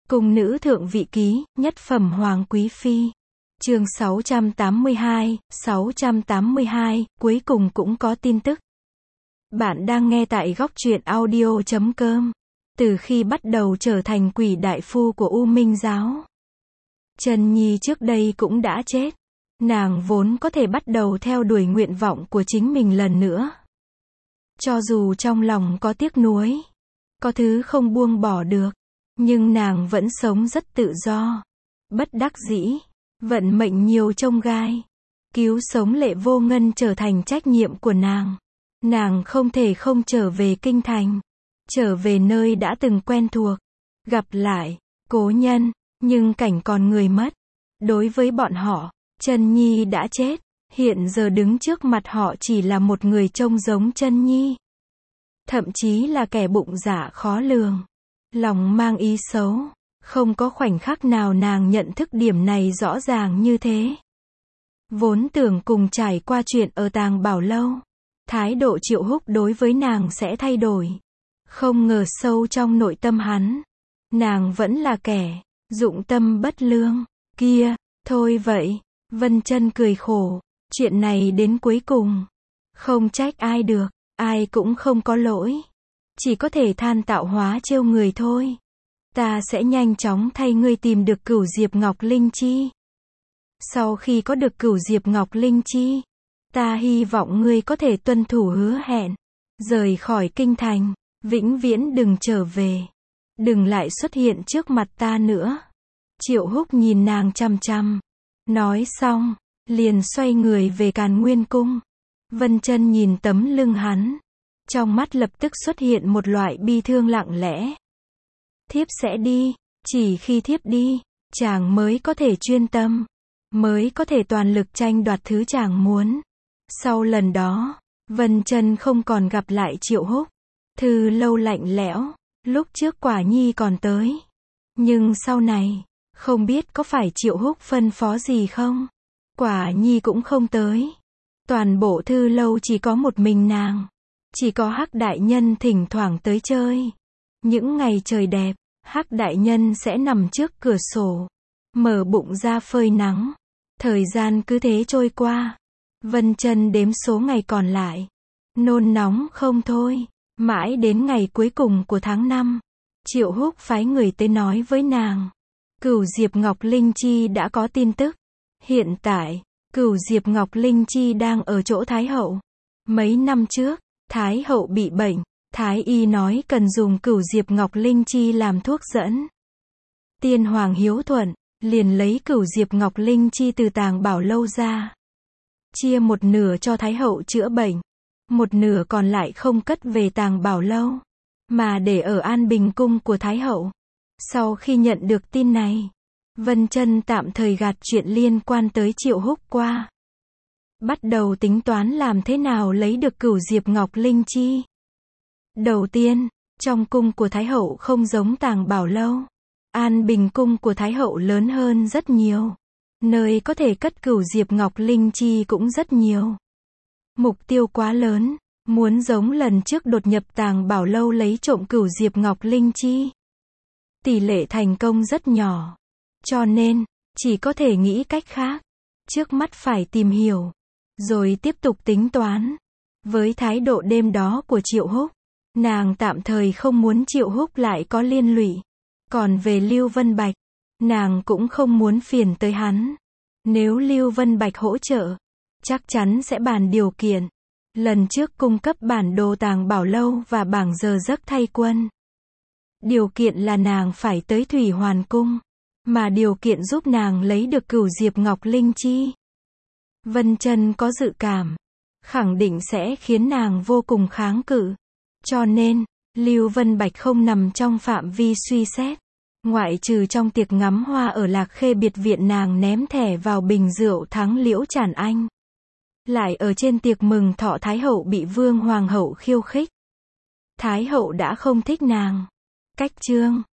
Cung nữ thượng vị ký, nhất phẩm hoàng quý phi. Chương 682, cuối cùng cũng có tin tức. Bạn đang nghe tại góc truyện audio.com. Từ khi bắt đầu trở thành quỷ đại phu của U Minh giáo, Trần Nhi trước đây cũng đã chết. Nàng vốn có thể bắt đầu theo đuổi nguyện vọng của chính mình lần nữa. Cho dù trong lòng có tiếc nuối, có thứ không buông bỏ được, nhưng nàng vẫn sống rất tự do. Bất đắc dĩ, vận mệnh nhiều chông gai. Cứu sống Lệ Vô Ngân trở thành trách nhiệm của nàng. Nàng không thể không trở về kinh thành, trở về nơi đã từng quen thuộc, gặp lại cố nhân, nhưng cảnh còn người mất. Đối với bọn họ, Trân Nhi đã chết, hiện giờ đứng trước mặt họ chỉ là một người trông giống Trân Nhi. Thậm chí là kẻ bụng dạ khó lường, lòng mang ý xấu. Không có khoảnh khắc nào nàng nhận thức điểm này rõ ràng như thế. Vốn tưởng cùng trải qua chuyện ở Tàng Bảo Lâu, thái độ Triệu Húc đối với nàng sẽ thay đổi. Không ngờ sâu trong nội tâm hắn, nàng vẫn là kẻ dụng tâm bất lương kia. Thôi vậy, Vân Chân cười khổ, chuyện này đến cuối cùng không trách ai được, ai cũng không có lỗi, chỉ có thể than tạo hóa trêu người thôi. Ta sẽ nhanh chóng thay ngươi tìm được Cửu Diệp Ngọc Linh Chi. Sau khi có được Cửu Diệp Ngọc Linh Chi, ta hy vọng ngươi có thể tuân thủ hứa hẹn, rời khỏi kinh thành, vĩnh viễn đừng trở về, đừng lại xuất hiện trước mặt ta nữa. Triệu Húc nhìn nàng chằm chằm, nói xong, liền xoay người về Càn Nguyên Cung. Vân Chân nhìn tấm lưng hắn, trong mắt lập tức xuất hiện một loại bi thương lặng lẽ. Thiếp sẽ đi, chỉ khi thiếp đi, chàng mới có thể chuyên tâm, mới có thể toàn lực tranh đoạt thứ chàng muốn. Sau lần đó, Vân Chân không còn gặp lại Triệu Húc. Thư lâu lạnh lẽo, lúc trước Quả Nhi còn tới, nhưng sau này, không biết có phải Triệu Húc phân phó gì không, Quả Nhi cũng không tới. Toàn bộ thư lâu chỉ có một mình nàng, chỉ có Hắc đại nhân thỉnh thoảng tới chơi. Những ngày trời đẹp, Hắc đại nhân sẽ nằm trước cửa sổ, mở bụng ra phơi nắng. Thời gian cứ thế trôi qua. Vân Chân đếm số ngày còn lại, nôn nóng không thôi. Mãi đến ngày cuối cùng của tháng 5, Triệu Húc phái người tới nói với nàng, Cửu Diệp Ngọc Linh Chi đã có tin tức. Hiện tại, Cửu Diệp Ngọc Linh Chi đang ở chỗ Thái hậu. Mấy năm trước, Thái hậu bị bệnh, Thái y nói cần dùng Cửu Diệp Ngọc Linh Chi làm thuốc dẫn. Tiên hoàng hiếu thuận, liền lấy Cửu Diệp Ngọc Linh Chi từ Tàng Bảo Lâu ra, chia một nửa cho Thái hậu chữa bệnh, một nửa còn lại không cất về Tàng Bảo Lâu, mà để ở An Bình cung của Thái hậu. Sau khi nhận được tin này, Vân Chân tạm thời gạt chuyện liên quan tới Triệu Húc qua, bắt đầu tính toán làm thế nào lấy được Cửu Diệp Ngọc Linh Chi. Đầu tiên, trong cung của Thái hậu không giống Tàng Bảo Lâu. An Bình cung của Thái hậu lớn hơn rất nhiều, nơi có thể cất Cửu Diệp Ngọc Linh Chi cũng rất nhiều. Mục tiêu quá lớn, muốn giống lần trước đột nhập Tàng Bảo Lâu lấy trộm Cửu Diệp Ngọc Linh Chi, tỷ lệ thành công rất nhỏ, cho nên chỉ có thể nghĩ cách khác. Trước mắt phải tìm hiểu, rồi tiếp tục tính toán. Với thái độ đêm đó của Triệu Húc, nàng tạm thời không muốn Triệu Húc lại có liên lụy. Còn về Lưu Vân Bạch, nàng cũng không muốn phiền tới hắn. Nếu Lưu Vân Bạch hỗ trợ, chắc chắn sẽ bàn điều kiện. Lần trước cung cấp bản đồ Tàng Bảo Lâu và bảng giờ giấc thay quân. Điều kiện là nàng phải tới Thủy Hoàn Cung, mà điều kiện giúp nàng lấy được Cửu Diệp Ngọc Linh Chi. Vân Chân có dự cảm, khẳng định sẽ khiến nàng vô cùng kháng cự. Cho nên, Lưu Vân Bạch không nằm trong phạm vi suy xét. Ngoại trừ trong tiệc ngắm hoa ở Lạc Khê biệt viện nàng ném thẻ vào bình rượu thắng Liễu Trản Anh. Lại ở trên tiệc mừng thọ Thái hậu bị Vương Hoàng hậu khiêu khích. Thái hậu đã không thích nàng. Cách chương